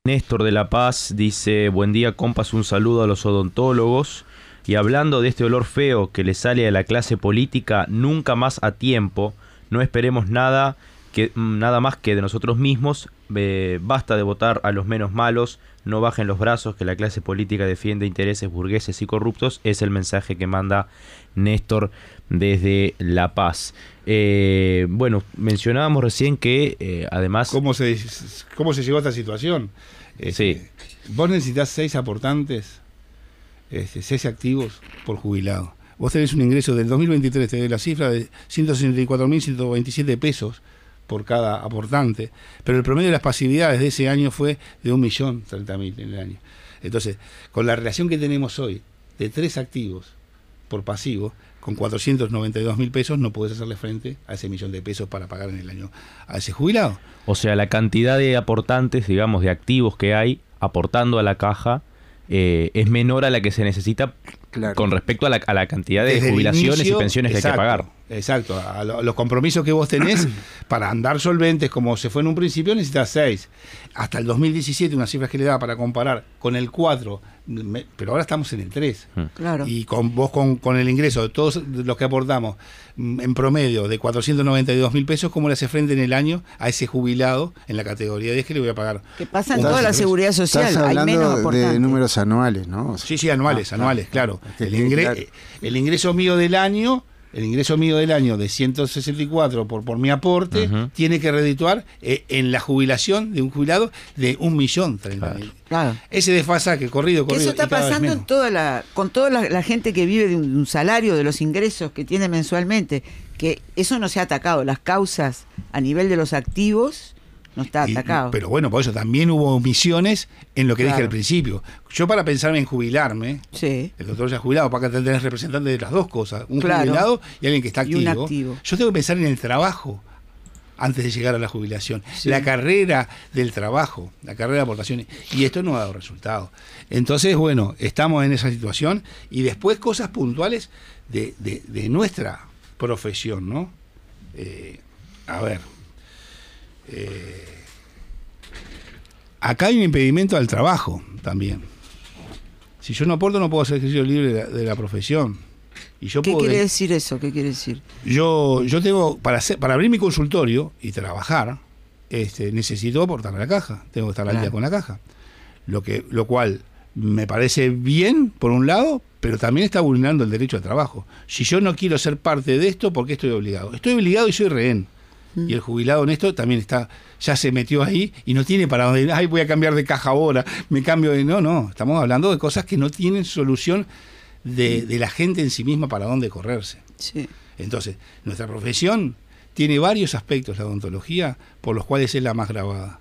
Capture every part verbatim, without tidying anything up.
Néstor de La Paz dice: buen día, compas, un saludo a los odontólogos. Y hablando de este olor feo que le sale a la clase política, nunca más a tiempo, no esperemos nada, que, nada más que de nosotros mismos, eh, basta de votar a los menos malos, no bajen los brazos, que la clase política defiende intereses burgueses y corruptos, es el mensaje que manda Néstor desde La Paz. Eh, bueno, mencionábamos recién que eh, además... ¿Cómo se, ¿Cómo se llegó a esta situación? Sí. Eh, vos necesitas seis aportantes, este, seis activos por jubilado. Vos tenés un ingreso del dos mil veintitrés, te doy la cifra de ciento sesenta y cuatro mil ciento veintisiete pesos por cada aportante, pero el promedio de las pasividades de ese año fue de un millón treinta mil en el año. Entonces, con la relación que tenemos hoy de tres activos por pasivo, con cuatrocientos noventa y dos mil pesos no podés hacerle frente a ese millón de pesos para pagar en el año a ese jubilado. O sea, la cantidad de aportantes, digamos, de activos que hay aportando a la caja eh, es menor a la que se necesita, claro, con respecto a la, a la cantidad de Desde jubilaciones inicio, y pensiones exacto, que hay que pagar. Exacto, a lo, los compromisos que vos tenés para andar solventes como se fue en un principio necesitas seis. Hasta el dos mil diecisiete, unas cifras que le daba para comparar con el cuatro, me, pero ahora estamos en el tres. Claro. Y con vos con, con el ingreso de todos los que aportamos en promedio de cuatrocientos noventa y dos mil pesos, ¿cómo le hace frente en el año a ese jubilado en la categoría diez que le voy a pagar? Que pasa en toda la seguridad social. Estás hablando hay menos aportantes. De números anuales, ¿no? O sea, sí, sí, anuales, ah, anuales, claro. claro. El, ingre, claro. el ingreso mío del año... El ingreso mío del año de ciento sesenta y cuatro por, por mi aporte, uh-huh, tiene que redituar eh, en la jubilación de un jubilado de un millón treinta mil. Claro. Ese desfasaje corrido, corrido. Eso está pasando en toda la, con toda la, la gente que vive de un, de un salario, de los ingresos que tiene mensualmente, que eso no se ha atacado. Las causas a nivel de los activos no está atacado. Y, pero bueno, por eso también hubo omisiones en lo que claro. dije al principio. Yo para pensarme en jubilarme, sí. el doctor ya jubilado, para que tenés representantes de las dos cosas, un claro. jubilado y alguien que está activo. Y un activo. Yo tengo que pensar en el trabajo antes de llegar a la jubilación. Sí. La carrera del trabajo, la carrera de aportaciones. Y esto no ha dado resultado. Entonces, bueno, estamos en esa situación. Y después cosas puntuales de, de, de nuestra profesión, ¿no? Eh, a ver... Eh, acá hay un impedimento al trabajo también. Si yo no aporto, no puedo hacer ejercicio libre de la, de la profesión. Y yo ¿Qué puedo, quiere decir eso? ¿Qué quiere decir? Yo, yo tengo, para hacer, para abrir mi consultorio y trabajar, este, necesito aportar a la caja. Tengo que estar claro. al día con la caja. Lo que, lo cual me parece bien, por un lado, pero también está vulnerando el derecho al trabajo. Si yo no quiero ser parte de esto, ¿por qué estoy obligado? Estoy obligado y soy rehén. Y el jubilado en esto también está, ya se metió ahí y no tiene para dónde, ay, voy a cambiar de caja ahora, me cambio de... No, no, estamos hablando de cosas que no tienen solución de, de la gente en sí misma para dónde correrse. Sí. Entonces, nuestra profesión tiene varios aspectos, la odontología, por los cuales es la más grabada.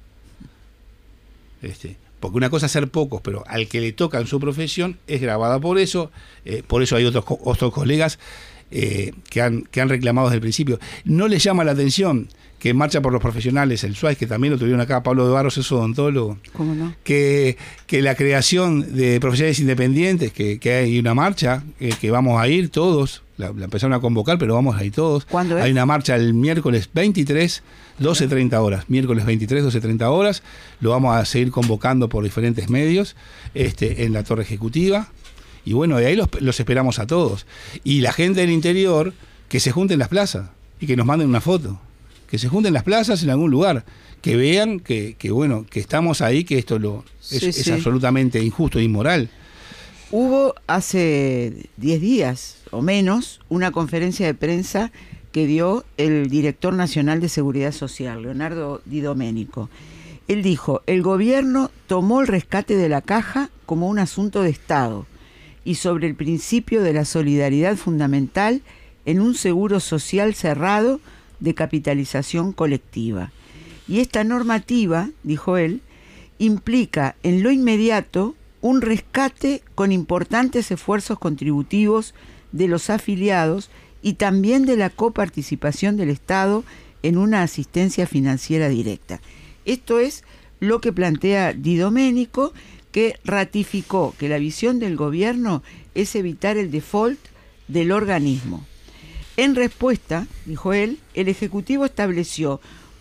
Este, porque una cosa es ser pocos, pero al que le toca en su profesión es grabada por eso, eh, por eso hay otros, otros colegas Eh, que, han, que han reclamado desde el principio. No les llama la atención que Marcha por los Profesionales, el S U A I, que también lo tuvieron acá, Pablo de Barros es odontólogo, ¿cómo no? que, que la creación de profesionales independientes, que, que hay una marcha, que, que vamos a ir todos, la, la empezaron a convocar, pero vamos a ir todos. ¿Cuándo es? Hay una marcha el miércoles veintitrés, doce treinta horas, miércoles veintitrés, doce treinta horas, lo vamos a seguir convocando por diferentes medios, este, en la Torre Ejecutiva. Y bueno, de ahí los, los esperamos a todos. Y la gente del interior, que se junte en las plazas y que nos manden una foto. Que se junten en las plazas en algún lugar. Que vean que, que bueno, que estamos ahí, que esto lo es, sí, es sí. absolutamente injusto e inmoral. Hubo hace diez días o menos una conferencia de prensa que dio el director nacional de Seguridad Social, Leonardo Di Domenico. Él dijo, el gobierno tomó el rescate de la caja como un asunto de Estado y sobre el principio de la solidaridad fundamental en un seguro social cerrado de capitalización colectiva. Y esta normativa, dijo él, implica en lo inmediato un rescate con importantes esfuerzos contributivos de los afiliados y también de la coparticipación del Estado en una asistencia financiera directa. Esto es lo que plantea Di Domenico, que ratificó que la visión del gobierno es evitar el default del organismo. En respuesta, dijo él, el Ejecutivo estableció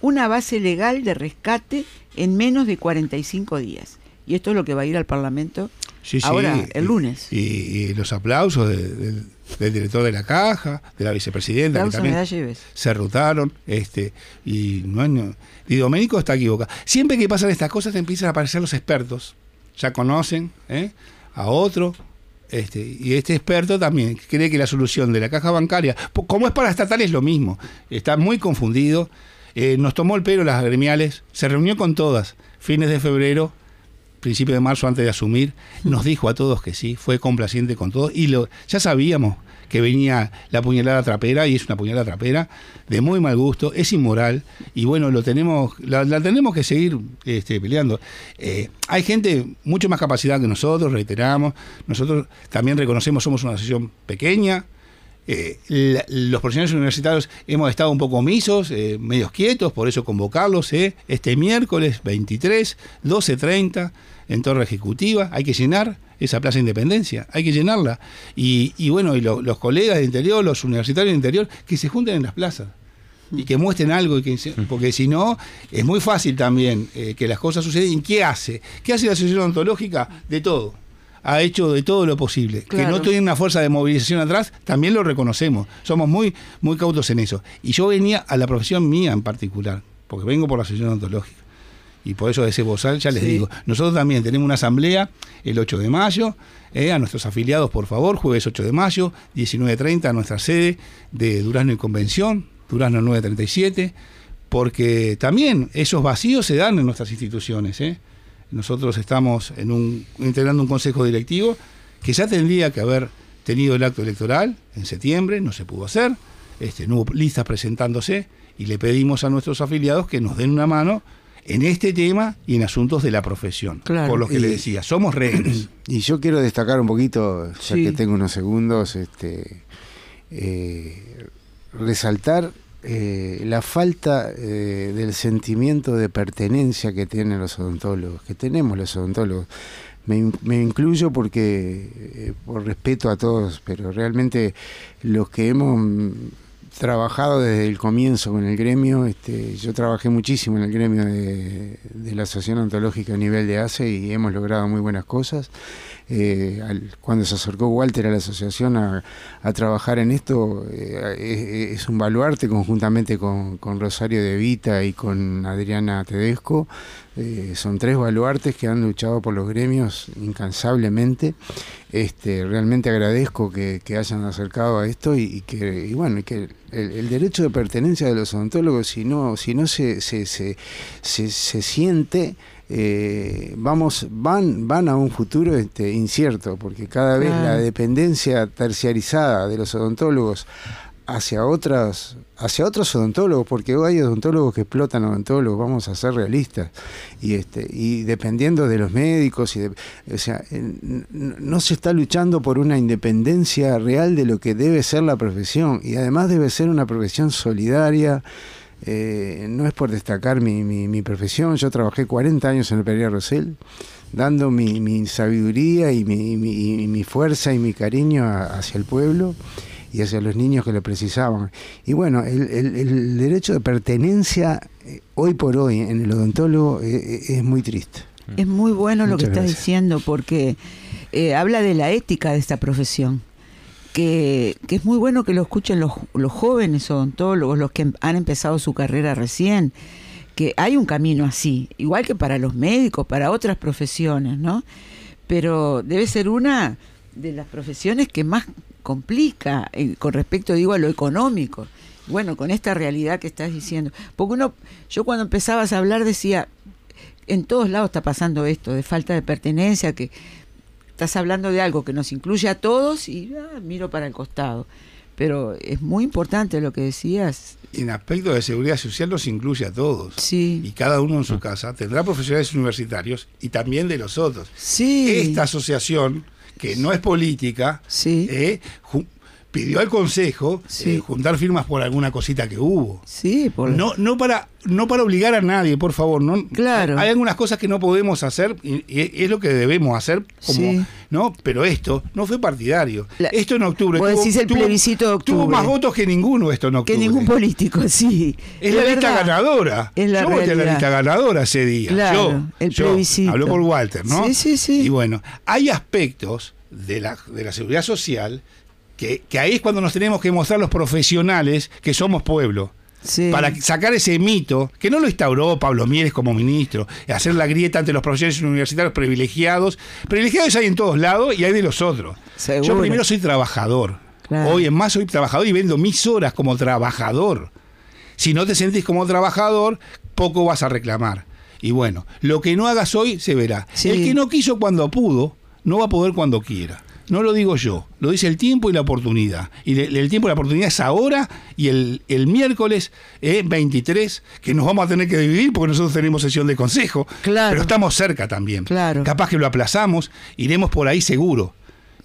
una base legal de rescate en menos de cuarenta y cinco días. Y esto es lo que va a ir al Parlamento sí, ahora, sí, el lunes. Y, y los aplausos de, de, del director de la Caja, de la vicepresidenta, aplausos que también me da lleves. se rutaron, este, y no, no, Di Domenico está equivocado. Siempre que pasan estas cosas empiezan a aparecer los expertos, ya conocen ¿eh? a otro, este, y este experto también cree que la solución de la caja bancaria, como es para estatales, es lo mismo, está muy confundido, eh, nos tomó el pelo las gremiales, se reunió con todas, fines de febrero, principio de marzo, antes de asumir, nos dijo a todos que sí, fue complaciente con todos, y lo, ya sabíamos que venía la puñalada trapera, y es una puñalada trapera de muy mal gusto, es inmoral, y bueno, lo tenemos, la, la tenemos que seguir este, peleando. Eh, hay gente mucho más capacidad que nosotros, reiteramos, nosotros también reconocemos, somos una asociación pequeña, eh, la, los profesionales universitarios hemos estado un poco omisos, eh, medios quietos, por eso convocarlos eh, este miércoles veintitrés, doce treinta, en Torre Ejecutiva, hay que llenar esa Plaza Independencia, hay que llenarla. Y, y bueno, y lo, los colegas del interior, los universitarios del interior, que se junten en las plazas y que muestren algo, y que, porque si no, es muy fácil también eh, que las cosas suceden. ¿Y qué hace? ¿Qué hace la Asociación Odontológica? De todo. Ha hecho de todo lo posible. Claro. Que no tiene una fuerza de movilización atrás, también lo reconocemos. Somos muy, muy cautos en eso. Y yo venía a la profesión mía en particular, porque vengo por la Asociación Odontológica. Y por eso de ese bozal ya les sí. digo, nosotros también tenemos una asamblea el ocho de mayo, eh, a nuestros afiliados por favor, jueves ocho de mayo, diecinueve treinta, a nuestra sede de Durazno y Convención, Durazno nueve treinta y siete, porque también esos vacíos se dan en nuestras instituciones. Eh. Nosotros estamos en un, integrando un consejo directivo que ya tendría que haber tenido el acto electoral en septiembre, no se pudo hacer, este, no hubo listas presentándose, y le pedimos a nuestros afiliados que nos den una mano en este tema y en asuntos de la profesión. Claro. Por lo que y, le decía, somos rehenes. Y yo quiero destacar un poquito, ya sí. que tengo unos segundos, este, eh, resaltar eh, la falta eh, del sentimiento de pertenencia que tienen los odontólogos, que tenemos los odontólogos. Me, me incluyo porque, eh, por respeto a todos, pero realmente los que hemos trabajado desde el comienzo con el gremio, este, yo trabajé muchísimo en el gremio de, de la Asociación Odontológica a nivel de A C E y hemos logrado muy buenas cosas. Eh, al, cuando se acercó Walter a la asociación a, a trabajar en esto, eh, es, es un baluarte conjuntamente con, con Rosario De Vita y con Adriana Tedesco. Eh, son tres baluartes que han luchado por los gremios incansablemente. Este, realmente agradezco que, que hayan acercado a esto y, y que y bueno y que el, el derecho de pertenencia de los odontólogos, si no si no se se se, se, se siente, eh, vamos van van a un futuro este, incierto, porque cada vez ah. la dependencia terciarizada de los odontólogos hacia otras hacia otros odontólogos, porque hoy hay odontólogos que explotan odontólogos, vamos a ser realistas, y este y dependiendo de los médicos y de, o sea, no se está luchando por una independencia real de lo que debe ser la profesión, y además debe ser una profesión solidaria. Eh, no es por destacar mi, mi, mi profesión, yo trabajé cuarenta años en el Pereira Rosell, dando mi, mi sabiduría y mi, mi, mi fuerza y mi cariño a, hacia el pueblo y hacia los niños que lo precisaban. Y bueno, el, el, el derecho de pertenencia eh, hoy por hoy en el odontólogo eh, es muy triste. Es muy bueno lo Muchas que estás gracias. diciendo, porque eh, habla de la ética de esta profesión, que, que es muy bueno que lo escuchen los, los jóvenes odontólogos, los que han empezado su carrera recién, que hay un camino así, igual que para los médicos, para otras profesiones, ¿no? Pero debe ser una de las profesiones que más complica eh, con respecto, digo, a lo económico. Bueno, con esta realidad que estás diciendo, porque uno, yo cuando empezabas a hablar decía, en todos lados está pasando esto de falta de pertenencia, que estás hablando de algo que nos incluye a todos y ah, miro para el costado, pero es muy importante lo que decías. En aspecto de seguridad social los incluye a todos. Sí. Y cada uno en su casa tendrá profesionales universitarios y también de los otros. Sí. Esta asociación, que no es política, sí. eh, ju- pidió al Consejo Sí. eh, juntar firmas por alguna cosita que hubo. Sí, por No, no para, no para obligar a nadie, por favor. No, Claro. Hay algunas cosas que no podemos hacer y, y es lo que debemos hacer, como, Sí. ¿no? Pero esto no fue partidario. La- esto en octubre. vos decís el plebiscito de octubre. Tuvo más votos que ninguno esto en octubre. que ningún político, sí. Es la lista verdad. ganadora. Es la yo voté a la realidad. lista ganadora ese día. Claro, yo, el yo. plebiscito. Habló por Walter, ¿no? Sí, sí, sí. Y bueno, hay aspectos de la, de la seguridad social que, que ahí es cuando nos tenemos que mostrar los profesionales que somos pueblo. Sí. Para sacar ese mito, que no lo instauró Pablo Mieres como ministro, hacer la grieta ante los profesores universitarios privilegiados. Privilegiados hay en todos lados y hay de los otros. Seguro. Yo primero soy trabajador. Claro. Hoy en más soy trabajador y vendo mis horas como trabajador. Si no te sentís como trabajador, poco vas a reclamar. Y bueno, lo que no hagas hoy se verá. Sí. El que no quiso cuando pudo, no va a poder cuando quiera. No lo digo yo, lo dice el tiempo y la oportunidad. Y el, el tiempo y la oportunidad es ahora y el, el miércoles eh, veintitrés, que nos vamos a tener que dividir porque nosotros tenemos sesión de consejo. Claro. Pero estamos cerca también. Claro. Capaz que lo aplazamos, iremos por ahí seguro.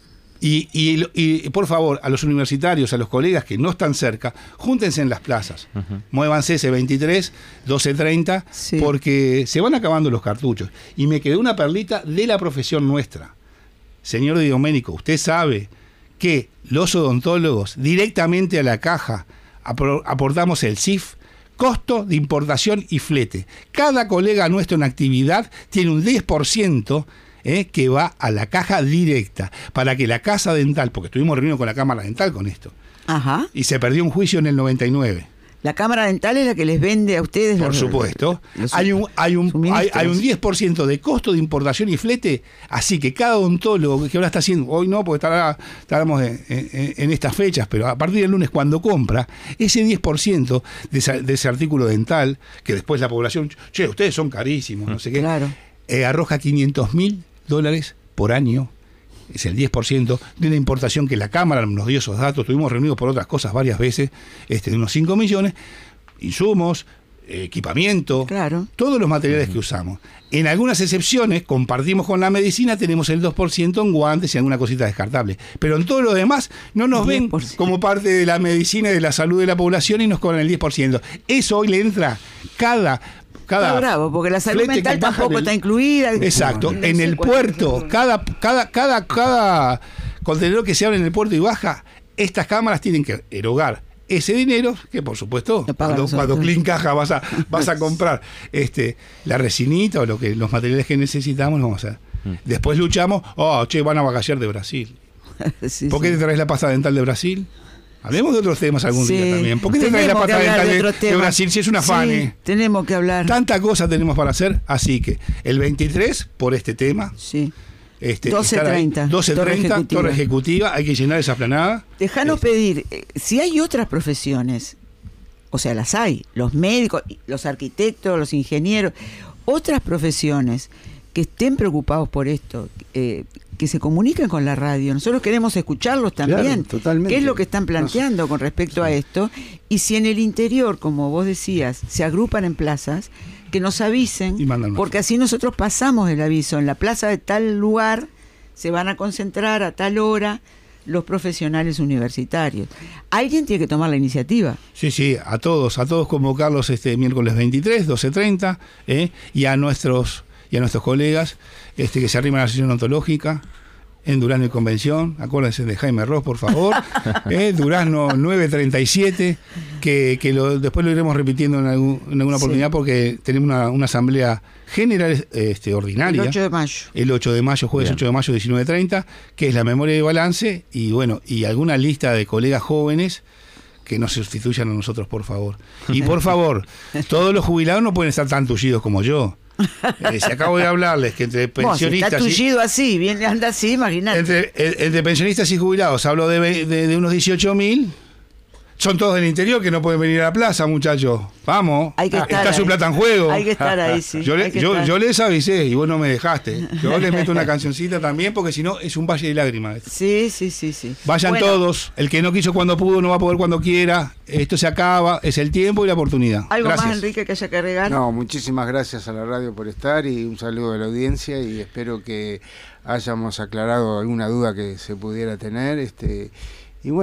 Y, y, y por favor, a los universitarios, a los colegas que no están cerca, júntense en las plazas. Uh-huh. Muévanse ese veintitrés, doce treinta, sí. Porque se van acabando los cartuchos. Y me quedó una perlita de la profesión nuestra. Señor Di Domenico, usted sabe que los odontólogos directamente a la caja aportamos el C I F, costo de importación y flete. Cada colega nuestro en actividad tiene un diez por ciento eh, que va a la caja directa para que la casa dental, porque estuvimos reunidos con la Cámara Dental con esto, Ajá. y se perdió un juicio en el noventa y nueve. La Cámara Dental es la que les vende a ustedes. Por los, supuesto. los hay, un, hay, un, hay, hay un diez por ciento de costo de importación y flete, así que cada odontólogo que ahora está haciendo, hoy no, porque estará, estaremos en, en, en estas fechas, pero a partir del lunes cuando compra, ese diez por ciento de ese, de ese artículo dental, que después la población, che, ustedes son carísimos, no sé qué, claro. eh, arroja quinientos mil dólares por año. Es el diez por ciento de una importación que la Cámara nos dio esos datos, estuvimos reunidos por otras cosas varias veces, este, de unos cinco millones, insumos, eh, equipamiento, claro. todos los materiales uh-huh. que usamos. En algunas excepciones, compartimos con la medicina, tenemos el dos por ciento en guantes y alguna cosita descartable. Pero en todo lo demás, no nos ven como parte de la medicina y de la salud de la población y nos cobran el diez por ciento. Eso hoy le entra cada... Cada está bravo, porque la salud mental tampoco el, está incluida. Exacto, no, en el puerto, cada, cada, cada, cada contenedor que se abre en el puerto y baja, estas cámaras tienen que erogar ese dinero, que por supuesto, cuando, cuando Clean Caja vas a, vas a comprar este, la resinita o lo que, los materiales que necesitamos, vamos a hacer. Después luchamos, oh, che, van a bagallar de Brasil. sí, ¿Por qué sí. te traes la pasta dental de Brasil? Hablemos de otros temas algún sí, día también. ¿Por qué te traes la pasta dental de, de, de Brasil si es una fan? Sí, tenemos que hablar. Tanta cosa tenemos para hacer, así que el veintitrés, por este tema, sí. este, doce treinta, doce treinta, Torre Ejecutiva, hay que llenar esa planada. Dejanos este. pedir, eh, si hay otras profesiones, o sea, las hay, los médicos, los arquitectos, los ingenieros, otras profesiones que estén preocupados por esto, eh, que se comuniquen con la radio. Nosotros queremos escucharlos también. Claro, totalmente. ¿Qué es lo que están planteando no, con respecto sí. a esto? Y si en el interior, como vos decías, se agrupan en plazas, que nos avisen, porque así nosotros pasamos el aviso. En la plaza de tal lugar se van a concentrar a tal hora los profesionales universitarios. Alguien tiene que tomar la iniciativa. Sí, sí, a todos, a todos convocarlos este miércoles veintitrés, doce treinta, ¿eh? y a nuestros y a nuestros colegas este, que se arriman a la sesión ontológica en Durazno y Convención. Acuérdense de Jaime Ross, por favor. eh, Durazno nueve treinta y siete, que, que lo, después lo iremos repitiendo en, algún, en alguna oportunidad sí. porque tenemos una, una asamblea general este, ordinaria. El ocho de mayo. El ocho de mayo, jueves Bien. ocho de mayo, diecinueve treinta, que es la memoria de balance y bueno, y alguna lista de colegas jóvenes que nos sustituyan a nosotros, por favor. Y por favor, todos los jubilados no pueden estar tan tullidos como yo. Eh, si acabo de hablarles que entre pensionistas... Vos, si está tullido y, así, bien anda así, imagínate. Entre, entre pensionistas y jubilados, hablo de, de, de unos dieciocho mil. Son todos del interior que no pueden venir a la plaza, muchachos. Vamos, hay que está estar su ahí. plata en juego. Hay que estar ahí, sí. Yo, le, yo, yo les avisé y vos no me dejaste. Yo les meto una cancioncita también porque si no es un valle de lágrimas. Sí, sí, sí, sí. Vayan bueno. todos. El que no quiso cuando pudo no va a poder cuando quiera. Esto se acaba, es el tiempo y la oportunidad. ¿Algo gracias. más, Enrique, que haya que agregar? No, muchísimas gracias a la radio por estar y un saludo a la audiencia y espero que hayamos aclarado alguna duda que se pudiera tener. Este y bueno,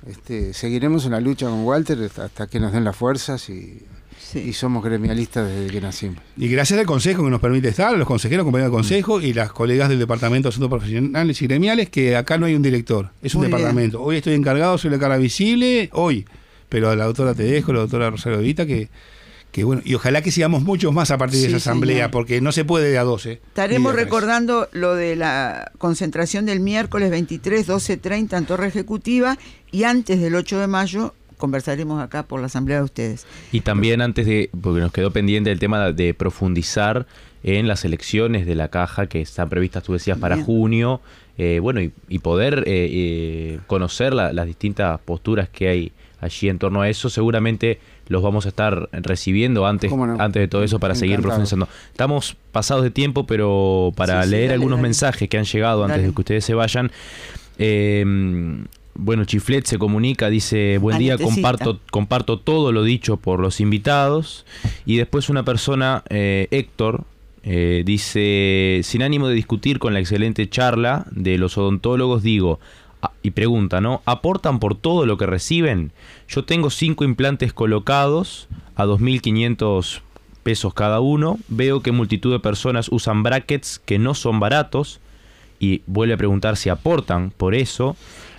este, seguiremos en la lucha con Walter hasta, hasta que nos den las fuerzas y, sí. y somos gremialistas desde que nacimos. Y gracias al Consejo que nos permite estar, a los consejeros, compañeros del Consejo mm. y las colegas del Departamento de Asuntos Profesionales y Gremiales, que acá no hay un director, es un Muy departamento. Bien. Hoy estoy encargado, soy la cara visible, hoy, pero a la doctora Tedesco, la doctora Rosario Vita, que... Que bueno, y ojalá que sigamos muchos más a partir de sí, esa asamblea, señor. Porque no se puede de a doce. Estaremos recordando lo de la concentración del miércoles veintitrés, doce treinta en Torre Ejecutiva, y antes del ocho de mayo conversaremos acá por la asamblea de ustedes. Y también antes de, porque nos quedó pendiente el tema de profundizar en las elecciones de la Caja que están previstas, tú decías, para Bien. junio, eh, bueno, y, y poder eh, eh, conocer la, las distintas posturas que hay allí en torno a eso. Seguramente los vamos a estar recibiendo antes, no? antes de todo eso para Encantado. seguir profundizando. Estamos pasados de tiempo, pero para sí, sí, leer dale, algunos dale. mensajes que han llegado antes dale. de que ustedes se vayan. Eh, bueno, Chiflet se comunica, dice, buen día, comparto, comparto todo lo dicho por los invitados. Y después una persona, eh, Héctor, eh, dice, sin ánimo de discutir con la excelente charla de los odontólogos, digo... Y pregunta, ¿no? ¿Aportan por todo lo que reciben? Yo tengo cinco implantes colocados a dos mil quinientos pesos cada uno. Veo que multitud de personas usan brackets que no son baratos. Y vuelve a preguntar si aportan por eso.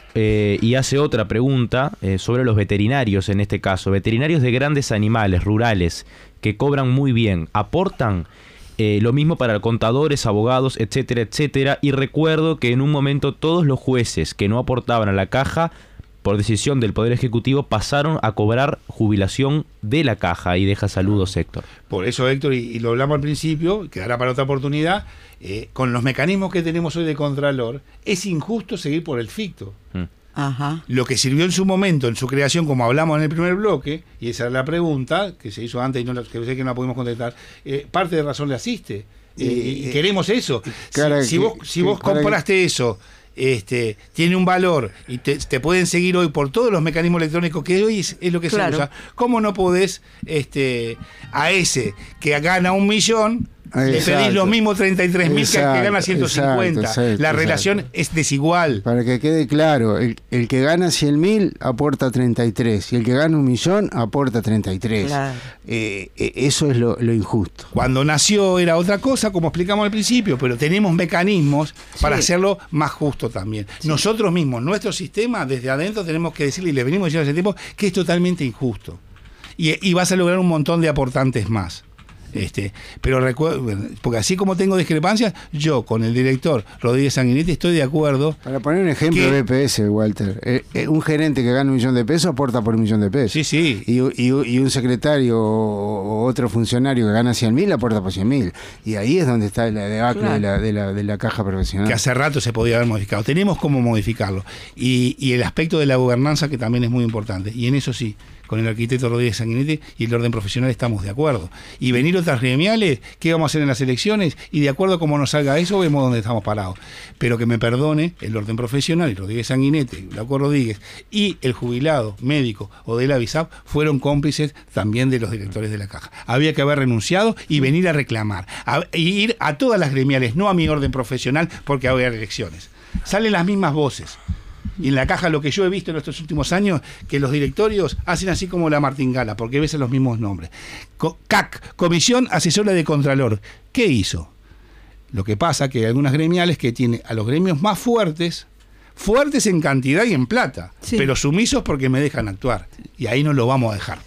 Eh, y hace otra pregunta eh, sobre los veterinarios en este caso. Veterinarios de grandes animales, rurales, que cobran muy bien. ¿Aportan? Eh, lo mismo para contadores, abogados, etcétera, etcétera. Y recuerdo que en un momento todos los jueces que no aportaban a la Caja, por decisión del Poder Ejecutivo, pasaron a cobrar jubilación de la Caja. Y deja saludos, Héctor. Por eso, Héctor, y, y lo hablamos al principio, quedará para otra oportunidad, eh, con los mecanismos que tenemos hoy de Contralor, es injusto seguir por el ficto. Mm. Ajá. Lo que sirvió en su momento, en su creación, como hablamos en el primer bloque, y esa es la pregunta que se hizo antes y no la, que sé que no la pudimos contestar, eh, parte de razón le asiste. Eh, y, y queremos eso. Si, si vos, si vos compraste que... eso, este, tiene un valor y te, te pueden seguir hoy por todos los mecanismos electrónicos que hoy es, es lo que claro. se usa, ¿cómo no podés este, a ese que gana un millón... Le pedís los mismos treinta y tres mil que, que gana ciento cincuenta. Exacto, exacto, la relación exacto. es desigual. Para que quede claro, el, el que gana cien mil aporta treinta y tres y el que gana un millón aporta treinta y tres. Claro. Eh, eh, eso es lo, lo injusto. Cuando nació era otra cosa, como explicamos al principio, pero tenemos mecanismos sí. para hacerlo más justo también. Sí. Nosotros mismos, nuestro sistema, desde adentro tenemos que decirle, y le venimos diciendo hace tiempo, que es totalmente injusto. Y, y vas a lograr un montón de aportantes más. Este, pero recuerdo, porque así como tengo discrepancias, yo con el director Rodríguez Sanguinetti estoy de acuerdo. Para poner un ejemplo de B P S, Walter, eh, eh, un gerente que gana un millón de pesos aporta por un millón de pesos. Sí, sí. Y, y, y un secretario o, o otro funcionario que gana cien mil aporta por cien mil. Y ahí es donde está la debacle claro. de, la, de, la, de la caja profesional. Que hace rato se podía haber modificado. Tenemos cómo modificarlo. Y, y el aspecto de la gobernanza, que también es muy importante. Y en eso sí, con el arquitecto Rodríguez Sanguinetti y el orden profesional estamos de acuerdo. Y venir otras gremiales, ¿qué vamos a hacer en las elecciones? Y de acuerdo a cómo nos salga eso, vemos dónde estamos parados. Pero que me perdone el orden profesional, y Rodríguez Sanguinetti, Glauco Rodríguez, y el jubilado médico o de la BISAP fueron cómplices también de los directores de la Caja. Había que haber renunciado y venir a reclamar. A, y ir a todas las gremiales, no a mi orden profesional, porque había elecciones. Salen las mismas voces. Y en la Caja lo que yo he visto en estos últimos años, que los directorios hacen así como la martingala, porque ves los mismos nombres. C A C, Comisión Asesora de Contralor. ¿Qué hizo? Lo que pasa que hay algunas gremiales que tienen a los gremios más fuertes, fuertes en cantidad y en plata, sí. pero sumisos porque me dejan actuar. Y ahí no lo vamos a dejar.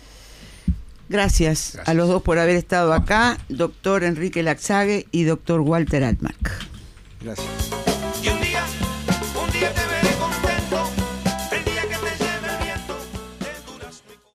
Gracias, Gracias a los dos por haber estado acá, doctor Enrique Laxague y doctor Walter Altmark. Gracias. Y un día, un día te veré.